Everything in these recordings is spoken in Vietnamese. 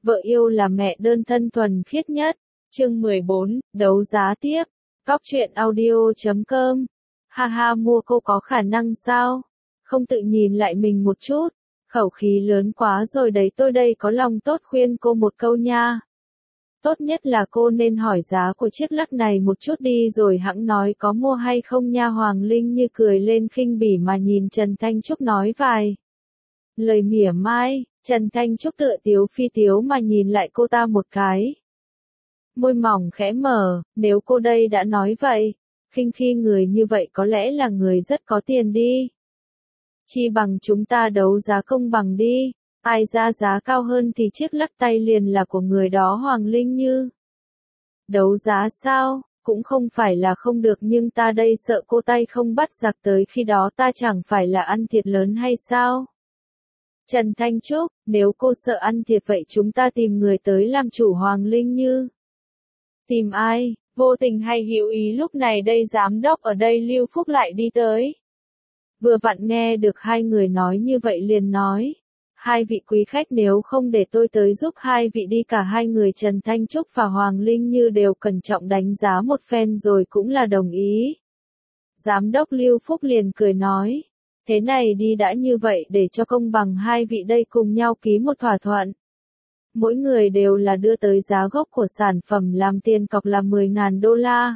Vợ yêu là mẹ đơn thân thuần khiết nhất. Chương 14, đấu giá tiếp. Cóc truyện audio.com. Ha mua cô có khả năng sao? Không tự nhìn lại mình một chút. Khẩu khí lớn quá rồi đấy, tôi đây có lòng tốt khuyên cô một câu nha. Tốt nhất là cô nên hỏi giá của chiếc lắc này một chút đi rồi hẵng nói có mua hay không nha. Hoàng Linh như cười lên khinh bỉ mà nhìn Trần Thanh Trúc nói vài lời mỉa mai. Trần Thanh Trúc tựa tiếu phi tiếu mà nhìn lại cô ta một cái. Môi mỏng khẽ mở, nếu cô đây đã nói vậy, khinh khi người như vậy có lẽ là người rất có tiền đi. Chi bằng chúng ta đấu giá công bằng đi, ai ra giá cao hơn thì chiếc lắc tay liền là của người đó. Hoàng Linh Như. Đấu giá sao, cũng không phải là không được nhưng ta đây sợ cô tay không bắt giặc tới khi đó ta chẳng phải là ăn thiệt lớn hay sao? Trần Thanh Trúc, nếu cô sợ ăn thiệt vậy chúng ta tìm người tới làm chủ. Hoàng Linh Như. Tìm ai? Vô tình hay hữu ý lúc này đây giám đốc ở đây Lưu Phúc lại đi tới. Vừa vặn nghe được hai người nói như vậy liền nói. Hai vị quý khách nếu không để tôi tới giúp hai vị đi. Cả hai người Trần Thanh Trúc và Hoàng Linh Như đều cẩn trọng đánh giá một phen rồi cũng là đồng ý. Giám đốc Lưu Phúc liền cười nói. Thế này đi đã, như vậy để cho công bằng hai vị đây cùng nhau ký một thỏa thuận. Mỗi người đều là đưa tới giá gốc của sản phẩm làm tiền cọc là 10.000 đô la.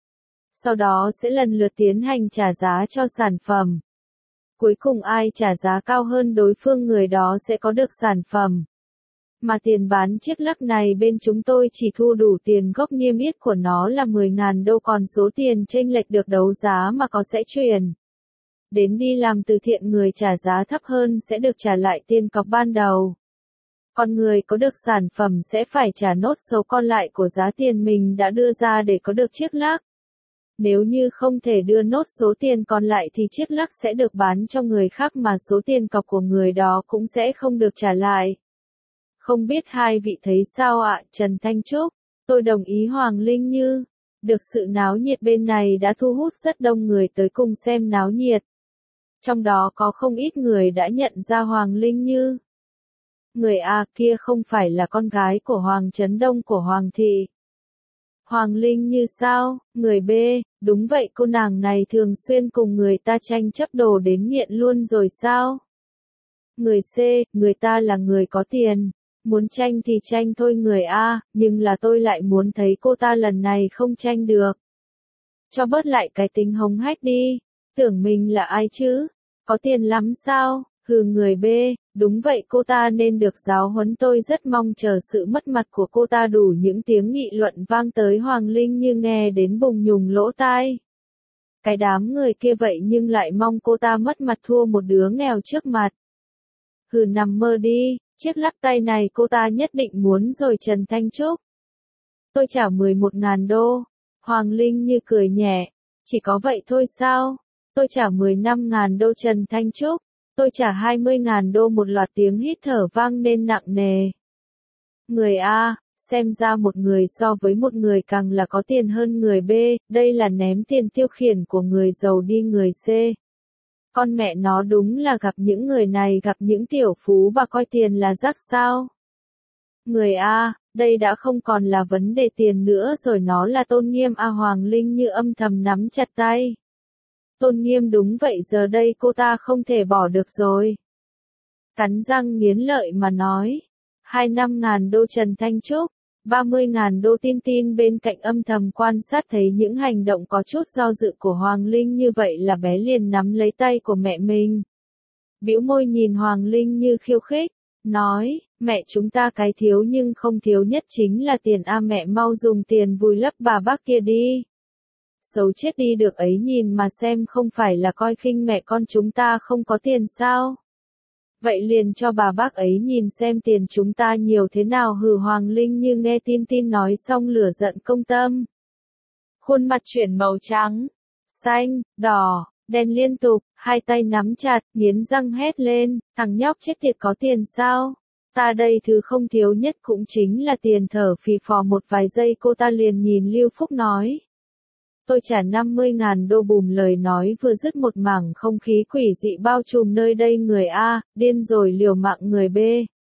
Sau đó sẽ lần lượt tiến hành trả giá cho sản phẩm. Cuối cùng ai trả giá cao hơn đối phương người đó sẽ có được sản phẩm. Mà tiền bán chiếc lắc này bên chúng tôi chỉ thu đủ tiền gốc niêm yết của nó là 10.000 đô, còn số tiền chênh lệch được đấu giá mà có sẽ chuyển đến đi làm từ thiện. Người trả giá thấp hơn sẽ được trả lại tiền cọc ban đầu. Còn người có được sản phẩm sẽ phải trả nốt số còn lại của giá tiền mình đã đưa ra để có được chiếc lắc. Nếu như không thể đưa nốt số tiền còn lại thì chiếc lắc sẽ được bán cho người khác mà số tiền cọc của người đó cũng sẽ không được trả lại. Không biết hai vị thấy sao ạ? Trần Thanh Trúc, tôi đồng ý. Hoàng Linh Như, được sự náo nhiệt bên này đã thu hút rất đông người tới cùng xem náo nhiệt. Trong đó có không ít người đã nhận ra Hoàng Linh Như. Người A kia không phải là con gái của Hoàng Trấn Đông của Hoàng thị. Hoàng Linh Như sao? Người B, đúng vậy, cô nàng này thường xuyên cùng người ta tranh chấp đồ đến nghiện luôn rồi sao? Người C, người ta là người có tiền. Muốn tranh thì tranh thôi. Người A, nhưng là tôi lại muốn thấy cô ta lần này không tranh được. Cho bớt lại cái tính hống hách đi. Tưởng mình là ai chứ? Có tiền lắm sao? Hừ. Người B, đúng vậy, cô ta nên được giáo huấn. Tôi rất mong chờ sự mất mặt của cô ta. Đủ những tiếng nghị luận vang tới. Hoàng Linh Như nghe đến bùng nhùng lỗ tai. Cái đám người kia vậy nhưng lại mong cô ta mất mặt thua một đứa nghèo trước mặt. Hừ, nằm mơ đi, chiếc lắc tay này cô ta nhất định muốn rồi. Trần Thanh Trúc, tôi trả 11.000 đô. Hoàng Linh Như cười nhẹ. Chỉ có vậy thôi sao? Tôi trả 15.000 đô. Trần Thanh Trúc, tôi trả 20.000 đô. Một loạt tiếng hít thở vang lên nặng nề. Người A, xem ra một người so với một người càng là có tiền hơn người B, đây là ném tiền tiêu khiển của người giàu đi. Người C, con mẹ nó đúng là gặp những người này, gặp những tiểu phú bà coi tiền là rác sao? Người A, đây đã không còn là vấn đề tiền nữa rồi, nó là tôn nghiêm A. Hoàng Linh Như âm thầm nắm chặt tay. Tôn nghiêm, đúng vậy, giờ đây cô ta không thể bỏ được rồi. Cắn răng nghiến lợi mà nói. 25.000 đô. Trần Thanh Trúc, 30.000 đô. Tin Tin bên cạnh âm thầm quan sát thấy những hành động có chút do dự của Hoàng Linh Như vậy là bé liền nắm lấy tay của mẹ mình. Bĩu môi nhìn Hoàng Linh Như khiêu khích, nói, mẹ chúng ta cái thiếu nhưng không thiếu nhất chính là tiền A. Mẹ mau dùng tiền vùi lấp bà bác kia đi. Xấu chết đi được ấy, nhìn mà xem, không phải là coi khinh mẹ con chúng ta không có tiền sao? Vậy liền cho bà bác ấy nhìn xem tiền chúng ta nhiều thế nào. Hừ. Hoàng Linh Như nghe Tin Tin nói xong lửa giận công tâm. Khuôn mặt chuyển màu trắng, xanh, đỏ, đen liên tục, hai tay nắm chặt, nghiến răng hét lên, thằng nhóc chết tiệt, có tiền sao? Ta đây thứ không thiếu nhất cũng chính là tiền. Thở phì phò một vài giây cô ta liền nhìn Lưu Phúc nói. Tôi trả 50.000 đô. Bùm, lời nói vừa dứt một mảng không khí quỷ dị bao trùm nơi đây. Người A, điên rồi liều mạng. Người B,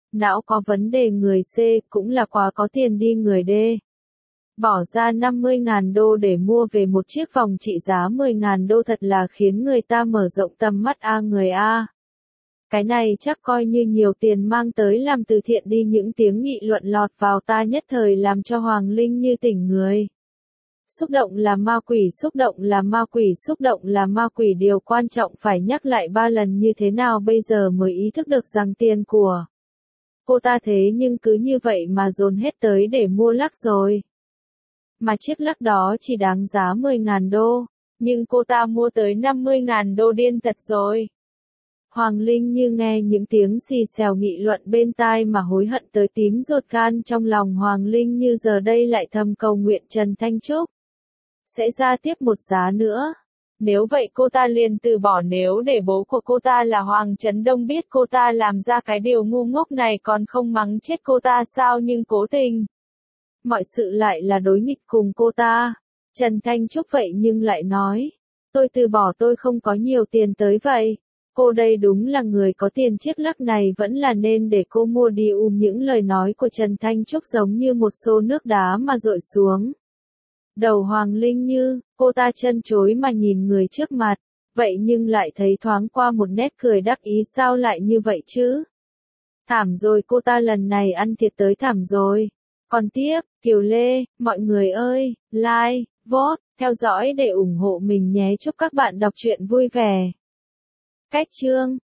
Não có vấn đề người C, cũng là quá có tiền đi người D. Bỏ ra 50.000 đô để mua về một chiếc vòng trị giá 10.000 đô thật là khiến người ta mở rộng tầm mắt a người A. Cái này chắc coi như nhiều tiền mang tới làm từ thiện đi, những tiếng nghị luận lọt vào tai nhất thời làm cho Hoàng Linh như tỉnh người. Xúc động là ma quỷ, xúc động là ma quỷ, xúc động là ma quỷ, điều quan trọng phải nhắc lại 3 lần như thế nào bây giờ mới ý thức được rằng tiền của cô ta thế nhưng cứ như vậy mà dồn hết tới để mua lắc rồi. Mà chiếc lắc đó chỉ đáng giá 10.000 đô, nhưng cô ta mua tới 50.000 đô, điên thật rồi. Hoàng Linh như nghe những tiếng xì xèo nghị luận bên tai mà hối hận tới tím ruột gan, trong lòng Hoàng Linh như giờ đây lại thầm cầu nguyện Trần Thanh Trúc sẽ ra tiếp một giá nữa. Nếu vậy cô ta liền từ bỏ, nếu để bố của cô ta là Hoàng Trấn Đông biết cô ta làm ra cái điều ngu ngốc này còn không mắng chết cô ta sao, nhưng cố tình mọi sự lại là đối nghịch cùng cô ta. Trần Thanh Trúc vậy nhưng lại nói, tôi từ bỏ, tôi không có nhiều tiền tới vậy. Cô đây đúng là người có tiền, chiếc lắc này vẫn là nên để cô mua đi. Những lời nói của Trần Thanh Trúc giống như một xô nước đá mà dội xuống đầu Hoàng Linh, như cô ta chân chối mà nhìn người trước mặt, vậy nhưng lại thấy thoáng qua một nét cười đắc ý, sao lại như vậy chứ? Thảm rồi, cô ta lần này ăn thiệt tới thảm rồi. Còn tiếp, Kiều Lê, mọi người ơi, like, vote, theo dõi để ủng hộ mình nhé. Chúc các bạn đọc truyện vui vẻ. Cách chương